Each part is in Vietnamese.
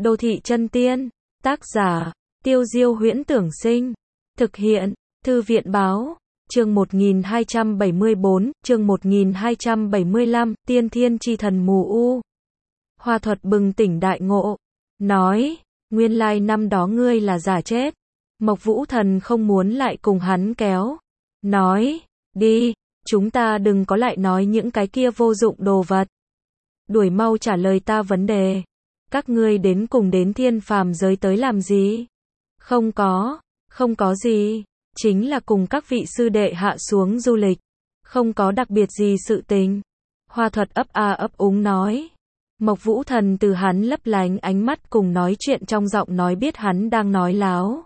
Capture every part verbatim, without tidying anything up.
Đô thị chân tiên. Tác giả, Tiêu Diêu Huyễn Tưởng Sinh. Thực hiện, Thư viện Báo. Chương một nghìn hai trăm bảy mươi bốn, chương một nghìn hai trăm bảy mươi lăm, Tiên Thiên Chi Thần Mù U. Hoa Thuật bừng tỉnh đại ngộ. Nói, nguyên lai năm đó ngươi là giả chết. Mộc Vũ Thần không muốn lại cùng hắn kéo. Nói, đi, chúng ta đừng có lại nói những cái kia vô dụng đồ vật. Đuổi mau trả lời ta vấn đề. Các ngươi đến cùng đến thiên phàm giới tới làm gì? Không có, không có gì. Chính là cùng các vị sư đệ hạ xuống du lịch. Không có đặc biệt gì sự tình. Hoa Thuật ấp a ấp úng nói. Mộc Vũ Thần từ hắn lấp lánh ánh mắt cùng nói chuyện trong giọng nói biết hắn đang nói láo.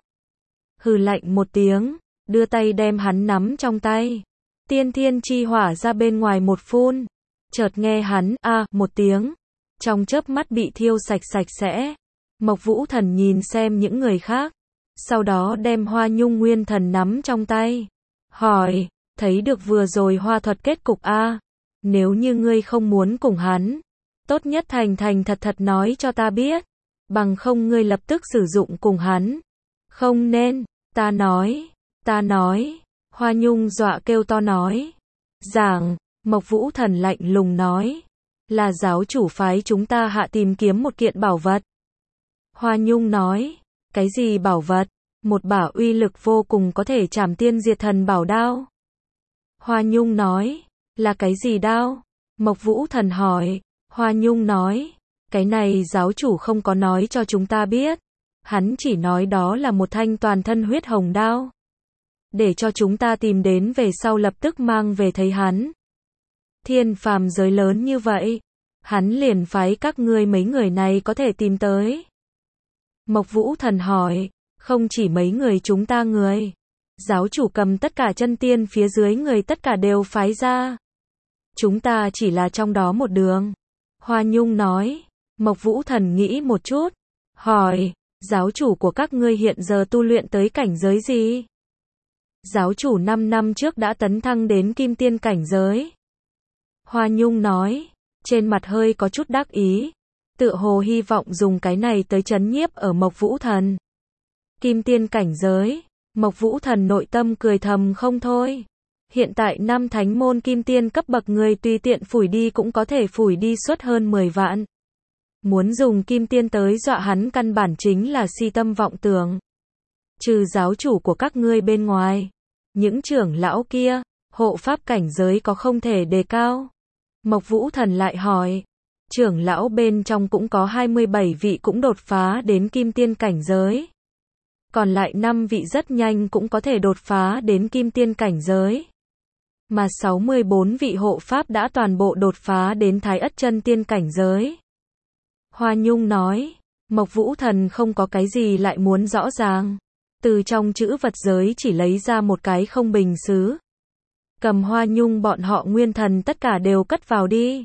Hừ lạnh một tiếng, đưa tay đem hắn nắm trong tay. Tiên thiên chi hỏa ra bên ngoài một phun. Chợt nghe hắn a à, một tiếng. Trong chớp mắt bị thiêu sạch sạch sẽ. Mộc Vũ Thần nhìn xem những người khác. Sau đó đem Hoa Nhung Nguyên Thần nắm trong tay. Hỏi, thấy được vừa rồi Hoa Thuật kết cục a à? Nếu như ngươi không muốn cùng hắn, tốt nhất thành thành thật thật nói cho ta biết. Bằng không ngươi lập tức sử dụng cùng hắn. Không nên, ta nói, ta nói. Hoa Nhung dọa kêu to nói. Giảng, Mộc Vũ Thần lạnh lùng nói. Là giáo chủ phái chúng ta hạ tìm kiếm một kiện bảo vật. Hoa Nhung nói. Cái gì bảo vật? Một bảo uy lực vô cùng có thể trảm tiên diệt thần bảo đao. Hoa Nhung nói. Là cái gì đao? Mộc Vũ Thần hỏi. Hoa Nhung nói. Cái này giáo chủ không có nói cho chúng ta biết. Hắn chỉ nói đó là một thanh toàn thân huyết hồng đao. Để cho chúng ta tìm đến về sau lập tức mang về thấy hắn. Thiên phàm giới lớn như vậy. Hắn liền phái các ngươi mấy người này có thể tìm tới. Mộc Vũ Thần hỏi. Không chỉ mấy người chúng ta người. Giáo chủ cầm tất cả chân tiên phía dưới người tất cả đều phái ra. Chúng ta chỉ là trong đó một đường. Hoa Nhung nói. Mộc Vũ Thần nghĩ một chút. Hỏi. Giáo chủ của các ngươi hiện giờ tu luyện tới cảnh giới gì? Giáo chủ năm năm trước đã tấn thăng đến kim tiên cảnh giới. Hoa Nhung nói. Trên mặt hơi có chút đắc ý. Tựa hồ hy vọng dùng cái này tới trấn nhiếp ở Mộc Vũ Thần. Kim tiên cảnh giới. Mộc Vũ Thần nội tâm cười thầm không thôi. Hiện tại năm thánh môn kim tiên cấp bậc người tùy tiện phủi đi cũng có thể phủi đi suốt hơn mười vạn. Muốn dùng kim tiên tới dọa hắn căn bản chính là si tâm vọng tưởng. Trừ giáo chủ của các ngươi bên ngoài. Những trưởng lão kia, hộ pháp cảnh giới có không thể đề cao. Mộc Vũ Thần lại hỏi. Trưởng lão bên trong cũng có hai mươi bảy vị cũng đột phá đến kim tiên cảnh giới. Còn lại năm vị rất nhanh cũng có thể đột phá đến kim tiên cảnh giới. Mà sáu mươi bốn vị hộ pháp đã toàn bộ đột phá đến thái ất chân tiên cảnh giới. Hoa Nhung nói. Mộc Vũ Thần không có cái gì lại muốn rõ ràng. Từ trong chữ vật giới chỉ lấy ra một cái không bình sứ. Cầm Hoa Nhung bọn họ nguyên thần tất cả đều cất vào đi.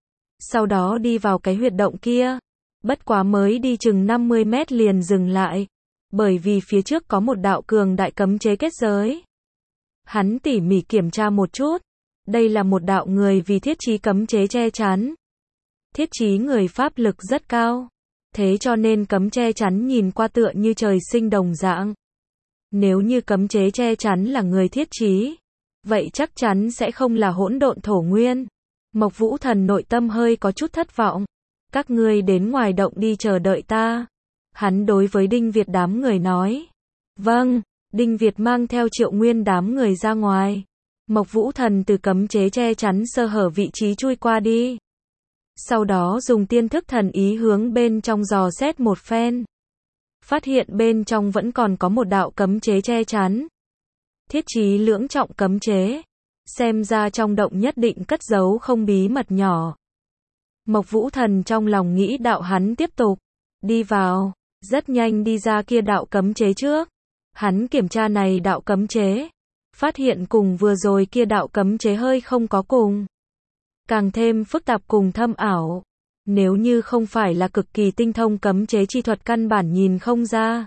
Sau đó đi vào cái huyệt động kia. Bất quá mới đi chừng năm mươi mét liền dừng lại. Bởi vì phía trước có một đạo cường đại cấm chế kết giới. Hắn tỉ mỉ kiểm tra một chút. Đây là một đạo người vì thiết trí cấm chế che chắn. Thiết trí người pháp lực rất cao. Thế cho nên cấm che chắn nhìn qua tựa như trời sinh đồng dạng. Nếu như cấm chế che chắn là người thiết trí, vậy chắc chắn sẽ không là hỗn độn thổ nguyên. Mộc Vũ Thần nội tâm hơi có chút thất vọng. Các ngươi đến ngoài động đi chờ đợi ta. Hắn đối với Đinh Việt đám người nói. Vâng, Đinh Việt mang theo Triệu Nguyên đám người ra ngoài. Mộc Vũ Thần từ cấm chế che chắn sơ hở vị trí chui qua đi. Sau đó dùng tiên thức thần ý hướng bên trong dò xét một phen. Phát hiện bên trong vẫn còn có một đạo cấm chế che chắn. Thiết trí lưỡng trọng cấm chế. Xem ra trong động nhất định cất giấu không bí mật nhỏ. Mộc Vũ Thần trong lòng nghĩ đạo hắn tiếp tục. Đi vào. Rất nhanh đi ra kia đạo cấm chế trước. Hắn kiểm tra này đạo cấm chế. Phát hiện cùng vừa rồi kia đạo cấm chế hơi không có cùng. Càng thêm phức tạp cùng thâm ảo. Nếu như không phải là cực kỳ tinh thông cấm chế chi thuật căn bản nhìn không ra.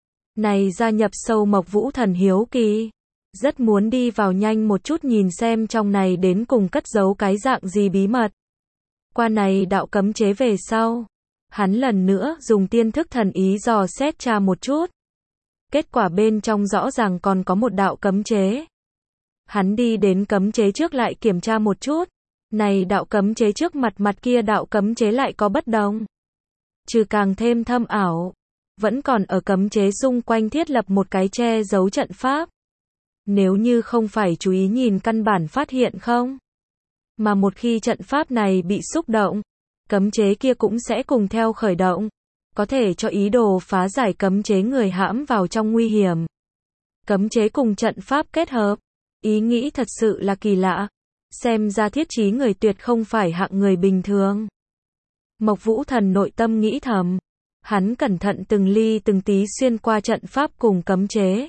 Này gia nhập sâu Mộc Vũ Thần hiếu kỳ. Rất muốn đi vào nhanh một chút nhìn xem trong này đến cùng cất giấu cái dạng gì bí mật. Qua này đạo cấm chế về sau. Hắn lần nữa dùng tiên thức thần ý dò xét tra một chút. Kết quả bên trong rõ ràng còn có một đạo cấm chế. Hắn đi đến cấm chế trước lại kiểm tra một chút. Này đạo cấm chế trước mặt mặt kia đạo cấm chế lại có bất đồng. Trừ càng thêm thâm ảo, vẫn còn ở cấm chế xung quanh thiết lập một cái che giấu trận pháp. Nếu như không phải chú ý nhìn căn bản phát hiện không. Mà một khi trận pháp này bị xúc động, cấm chế kia cũng sẽ cùng theo khởi động. Có thể cho ý đồ phá giải cấm chế người hãm vào trong nguy hiểm. Cấm chế cùng trận pháp kết hợp. Ý nghĩ thật sự là kỳ lạ. Xem ra thiết trí người tuyệt không phải hạng người bình thường. Mộc Vũ Thần nội tâm nghĩ thầm. Hắn cẩn thận từng ly từng tí xuyên qua trận pháp cùng cấm chế.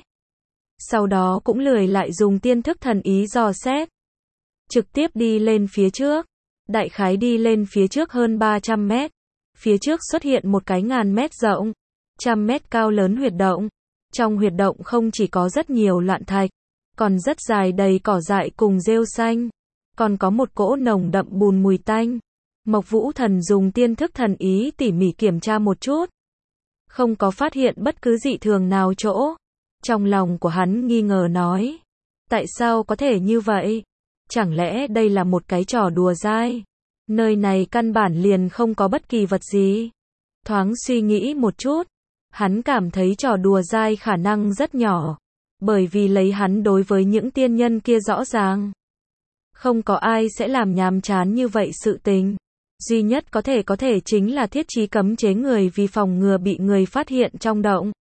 Sau đó cũng lười lại dùng tiên thức thần ý dò xét. Trực tiếp đi lên phía trước. Đại khái đi lên phía trước hơn ba trăm mét. Phía trước xuất hiện một cái ngàn mét rộng, trăm mét cao lớn huyệt động. Trong huyệt động không chỉ có rất nhiều loạn thạch, còn rất dài đầy cỏ dại cùng rêu xanh. Còn có một cỗ nồng đậm bùn mùi tanh. Mộc Vũ Thần dùng tiên thức thần ý tỉ mỉ kiểm tra một chút. Không có phát hiện bất cứ dị thường nào chỗ. Trong lòng của hắn nghi ngờ nói. Tại sao có thể như vậy? Chẳng lẽ đây là một cái trò đùa dai? Nơi này căn bản liền không có bất kỳ vật gì. Thoáng suy nghĩ một chút. Hắn cảm thấy trò đùa dai khả năng rất nhỏ. Bởi vì lấy hắn đối với những tiên nhân kia rõ ràng. Không có ai sẽ làm nhàm chán như vậy sự tình. Duy nhất có thể có thể chính là thiết trí cấm chế người vì phòng ngừa bị người phát hiện trong động.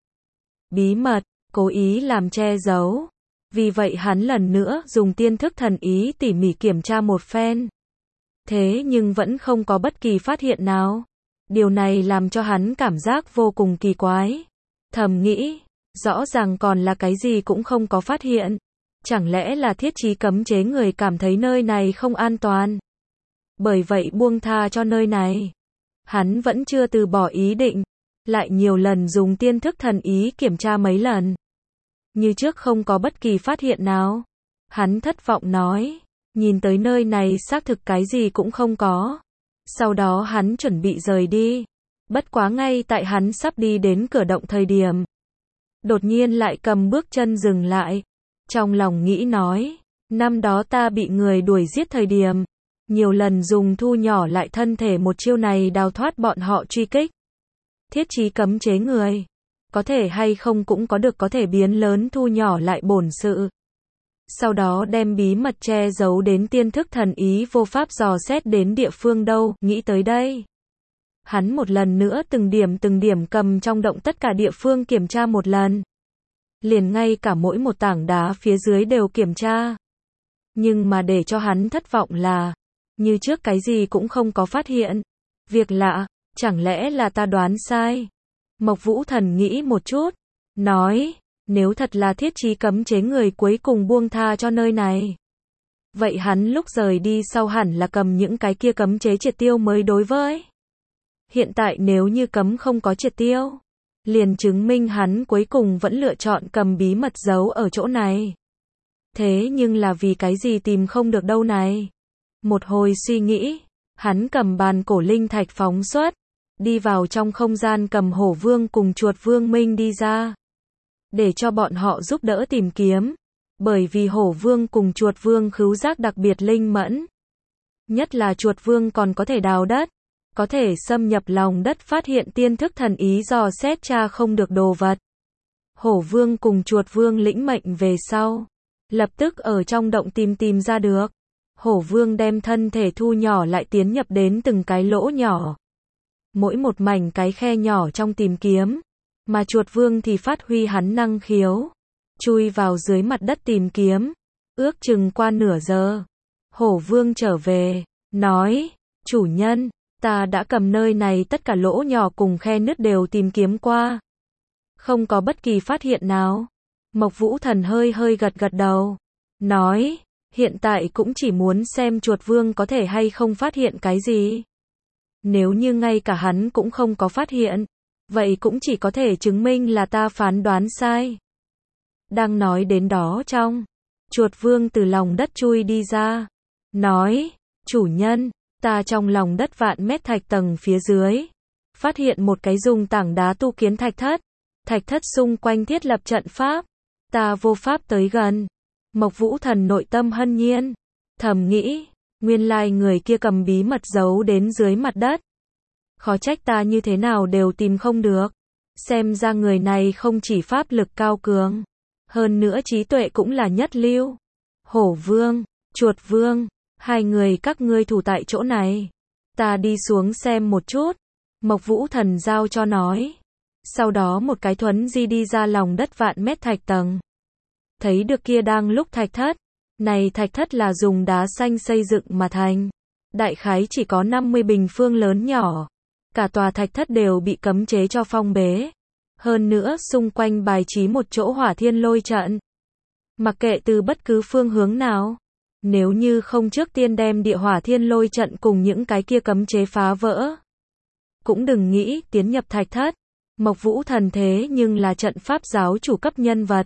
Bí mật, cố ý làm che giấu. Vì vậy hắn lần nữa dùng tiên thức thần ý tỉ mỉ kiểm tra một phen. Thế nhưng vẫn không có bất kỳ phát hiện nào. Điều này làm cho hắn cảm giác vô cùng kỳ quái. Thầm nghĩ, rõ ràng còn là cái gì cũng không có phát hiện. Chẳng lẽ là thiết trí cấm chế người cảm thấy nơi này không an toàn. Bởi vậy buông tha cho nơi này. Hắn vẫn chưa từ bỏ ý định. Lại nhiều lần dùng tiên thức thần ý kiểm tra mấy lần. Như trước không có bất kỳ phát hiện nào. Hắn thất vọng nói. Nhìn tới nơi này xác thực cái gì cũng không có. Sau đó hắn chuẩn bị rời đi. Bất quá ngay tại hắn sắp đi đến cửa động thời điểm. Đột nhiên lại cầm bước chân dừng lại. Trong lòng nghĩ nói. Năm đó ta bị người đuổi giết thời điểm. Nhiều lần dùng thu nhỏ lại thân thể một chiêu này đào thoát bọn họ truy kích. Thiết trí cấm chế người. Có thể hay không cũng có được có thể biến lớn thu nhỏ lại bổn sự. Sau đó đem bí mật che giấu đến tiên thức thần ý vô pháp dò xét đến địa phương đâu, nghĩ tới đây. Hắn một lần nữa từng điểm từng điểm cầm trong động tất cả địa phương kiểm tra một lần. Liền ngay cả mỗi một tảng đá phía dưới đều kiểm tra. Nhưng mà để cho hắn thất vọng là, như trước cái gì cũng không có phát hiện. Việc lạ, chẳng lẽ là ta đoán sai? Mộc Vũ Thần nghĩ một chút, nói, nếu thật là thiết trí cấm chế người cuối cùng buông tha cho nơi này. Vậy hắn lúc rời đi sau hẳn là cầm những cái kia cấm chế triệt tiêu mới đối với. Hiện tại nếu như cấm không có triệt tiêu, liền chứng minh hắn cuối cùng vẫn lựa chọn cầm bí mật giấu ở chỗ này. Thế nhưng là vì cái gì tìm không được đâu này? Một hồi suy nghĩ, hắn cầm bàn cổ linh thạch phóng xuất, đi vào trong không gian cầm hổ vương cùng chuột vương minh đi ra. Để cho bọn họ giúp đỡ tìm kiếm. Bởi vì hổ vương cùng chuột vương khứu giác đặc biệt linh mẫn. Nhất là chuột vương còn có thể đào đất. Có thể xâm nhập lòng đất phát hiện tiên thức thần ý dò xét tra không được đồ vật. Hổ vương cùng chuột vương lĩnh mệnh về sau. Lập tức ở trong động tìm tìm ra được. Hổ vương đem thân thể thu nhỏ lại tiến nhập đến từng cái lỗ nhỏ. Mỗi một mảnh cái khe nhỏ trong tìm kiếm. Mà chuột vương thì phát huy hắn năng khiếu. Chui vào dưới mặt đất tìm kiếm. Ước chừng qua nửa giờ. Hổ vương trở về. Nói. Chủ nhân. Ta đã cầm nơi này tất cả lỗ nhỏ cùng khe nứt đều tìm kiếm qua. Không có bất kỳ phát hiện nào. Mộc Vũ Thần hơi hơi gật gật đầu. Nói. Hiện tại cũng chỉ muốn xem chuột vương có thể hay không phát hiện cái gì. Nếu như ngay cả hắn cũng không có phát hiện. Vậy cũng chỉ có thể chứng minh là ta phán đoán sai. Đang nói đến đó trong. Chuột vương từ lòng đất chui đi ra. Nói. Chủ nhân. Ta trong lòng đất vạn mét thạch tầng phía dưới. phát hiện một cái dùng tảng đá tu kiến thạch thất. Thạch thất xung quanh thiết lập trận pháp. Ta vô pháp tới gần. Mộc Vũ Thần nội tâm hân nhiên. Thầm nghĩ, nguyên lai người kia cầm bí mật giấu đến dưới mặt đất. Khó trách ta như thế nào đều tìm không được. Xem ra người này không chỉ pháp lực cao cường, hơn nữa trí tuệ cũng là nhất lưu. Hổ Vương, Chuột Vương, hai người các ngươi thủ tại chỗ này. Ta đi xuống xem một chút. Mộc Vũ Thần giao cho nói. Sau đó một cái thuấn di đi ra lòng đất vạn mét thạch tầng. Thấy được kia đang lúc thạch thất. Này thạch thất là dùng đá xanh xây dựng mà thành. Đại khái chỉ có năm mươi bình phương lớn nhỏ. Cả tòa thạch thất đều bị cấm chế cho phong bế. Hơn nữa xung quanh bài trí một chỗ hỏa thiên lôi trận. Mặc kệ từ bất cứ phương hướng nào. Nếu như không trước tiên đem địa hỏa thiên lôi trận cùng những cái kia cấm chế phá vỡ. Cũng đừng nghĩ tiến nhập thạch thất. Mộc Vũ Thần thế nhưng là trận pháp giáo chủ cấp nhân vật.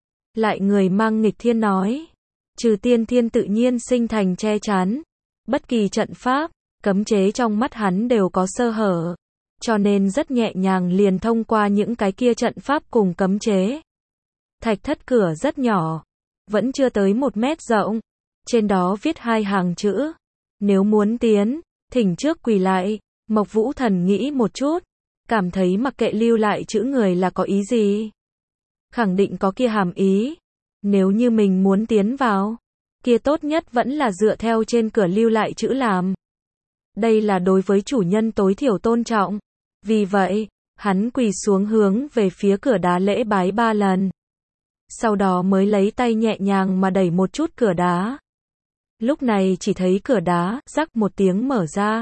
Lại người mang nghịch thiên nói. Trừ tiên thiên tự nhiên sinh thành che chắn. Bất kỳ trận pháp, cấm chế trong mắt hắn đều có sơ hở. Cho nên rất nhẹ nhàng liền thông qua những cái kia trận pháp cùng cấm chế. Thạch thất cửa rất nhỏ. Vẫn chưa tới một mét rộng. Trên đó viết hai hàng chữ. Nếu muốn tiến, thỉnh trước quỳ lại. Mộc Vũ Thần nghĩ một chút. Cảm thấy mặc kệ lưu lại chữ người là có ý gì. Khẳng định có kia hàm ý. Nếu như mình muốn tiến vào, kia tốt nhất vẫn là dựa theo trên cửa lưu lại chữ làm. Đây là đối với chủ nhân tối thiểu tôn trọng. Vì vậy, hắn quỳ xuống hướng về phía cửa đá lễ bái ba lần. Sau đó mới lấy tay nhẹ nhàng mà đẩy một chút cửa đá. Lúc này chỉ thấy cửa đá, rắc một tiếng mở ra.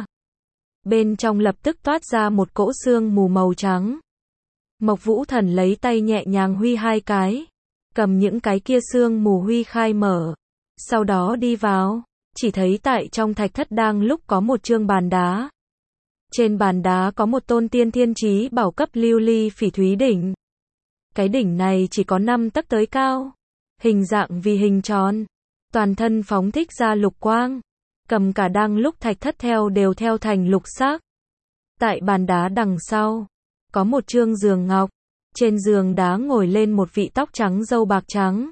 Bên trong lập tức toát ra một cỗ sương mù màu trắng. Mộc Vũ Thần lấy tay nhẹ nhàng huy hai cái. Cầm những cái kia sương mù huy khai mở. Sau đó đi vào. Chỉ thấy tại trong thạch thất đang lúc có một chương bàn đá. Trên bàn đá có một tôn tiên thiên chí bảo cấp lưu ly phỉ thúy đỉnh. Cái đỉnh này chỉ có năm tấc tới cao. Hình dạng vì hình tròn. Toàn thân phóng thích ra lục quang. Cầm cả đang lúc thạch thất theo đều theo thành lục sắc. Tại bàn đá đằng sau, có một chương giường ngọc. Trên giường đá ngồi lên một vị tóc trắng râu bạc trắng.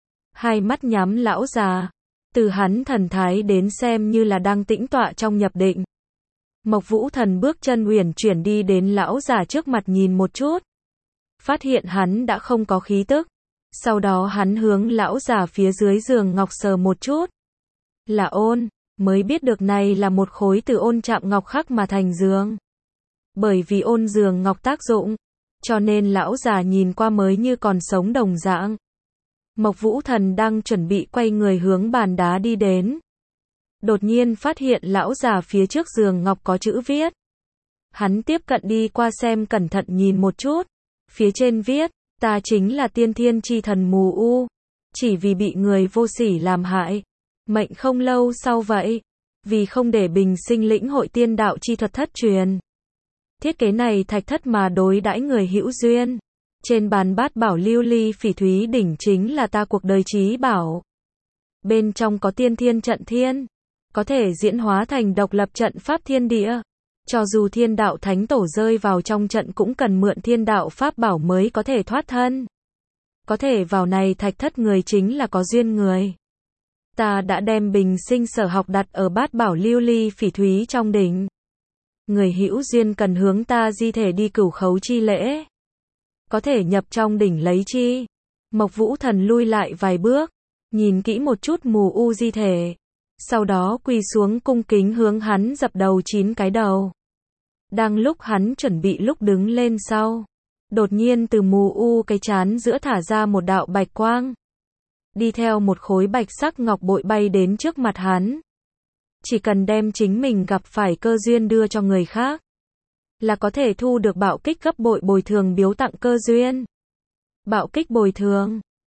Hai mắt nhắm lão già. Từ hắn thần thái đến xem như là đang tĩnh tọa trong nhập định. Mộc Vũ Thần bước chân uyển chuyển đi đến lão già trước mặt nhìn một chút. Phát hiện hắn đã không có khí tức. Sau đó hắn hướng lão già phía dưới giường ngọc sờ một chút. Là ôn, mới biết được này là một khối từ ôn chạm ngọc khắc mà thành giường. Bởi vì ôn giường ngọc tác dụng, cho nên lão già nhìn qua mới như còn sống đồng dạng. Mộc Vũ Thần đang chuẩn bị quay người hướng bàn đá đi đến. Đột nhiên phát hiện lão già phía trước giường ngọc có chữ viết. Hắn tiếp cận đi qua xem cẩn thận nhìn một chút. Phía trên viết, ta chính là tiên thiên chi thần mù u. Chỉ vì bị người vô sỉ làm hại. Mệnh không lâu sau vậy. Vì không để bình sinh lĩnh hội tiên đạo chi thuật thất truyền. Thiết kế này thạch thất mà đối đãi người hữu duyên. Trên bàn bát bảo lưu ly phỉ thúy đỉnh chính là ta cuộc đời chí bảo. Bên trong có tiên thiên trận thiên. Có thể diễn hóa thành độc lập trận pháp thiên địa. Cho dù thiên đạo thánh tổ rơi vào trong trận cũng cần mượn thiên đạo pháp bảo mới có thể thoát thân. Có thể vào này thạch thất người chính là có duyên người. Ta đã đem bình sinh sở học đặt ở bát bảo lưu ly phỉ thúy trong đỉnh. Người hữu duyên cần hướng ta di thể đi cửu khấu chi lễ. Có thể nhập trong đỉnh lấy chi. Mộc Vũ Thần lui lại vài bước. Nhìn kỹ một chút mù u di thể. Sau đó quỳ xuống cung kính hướng hắn dập đầu chín cái đầu. Đang lúc hắn chuẩn bị lúc đứng lên sau. Đột nhiên từ mù u cái chán giữa thả ra một đạo bạch quang. Đi theo một khối bạch sắc ngọc bội bay đến trước mặt hắn. Chỉ cần đem chính mình gặp phải cơ duyên đưa cho người khác. Là có thể thu được bạo kích gấp bội bồi thường biếu tặng cơ duyên. Bạo kích bồi thường.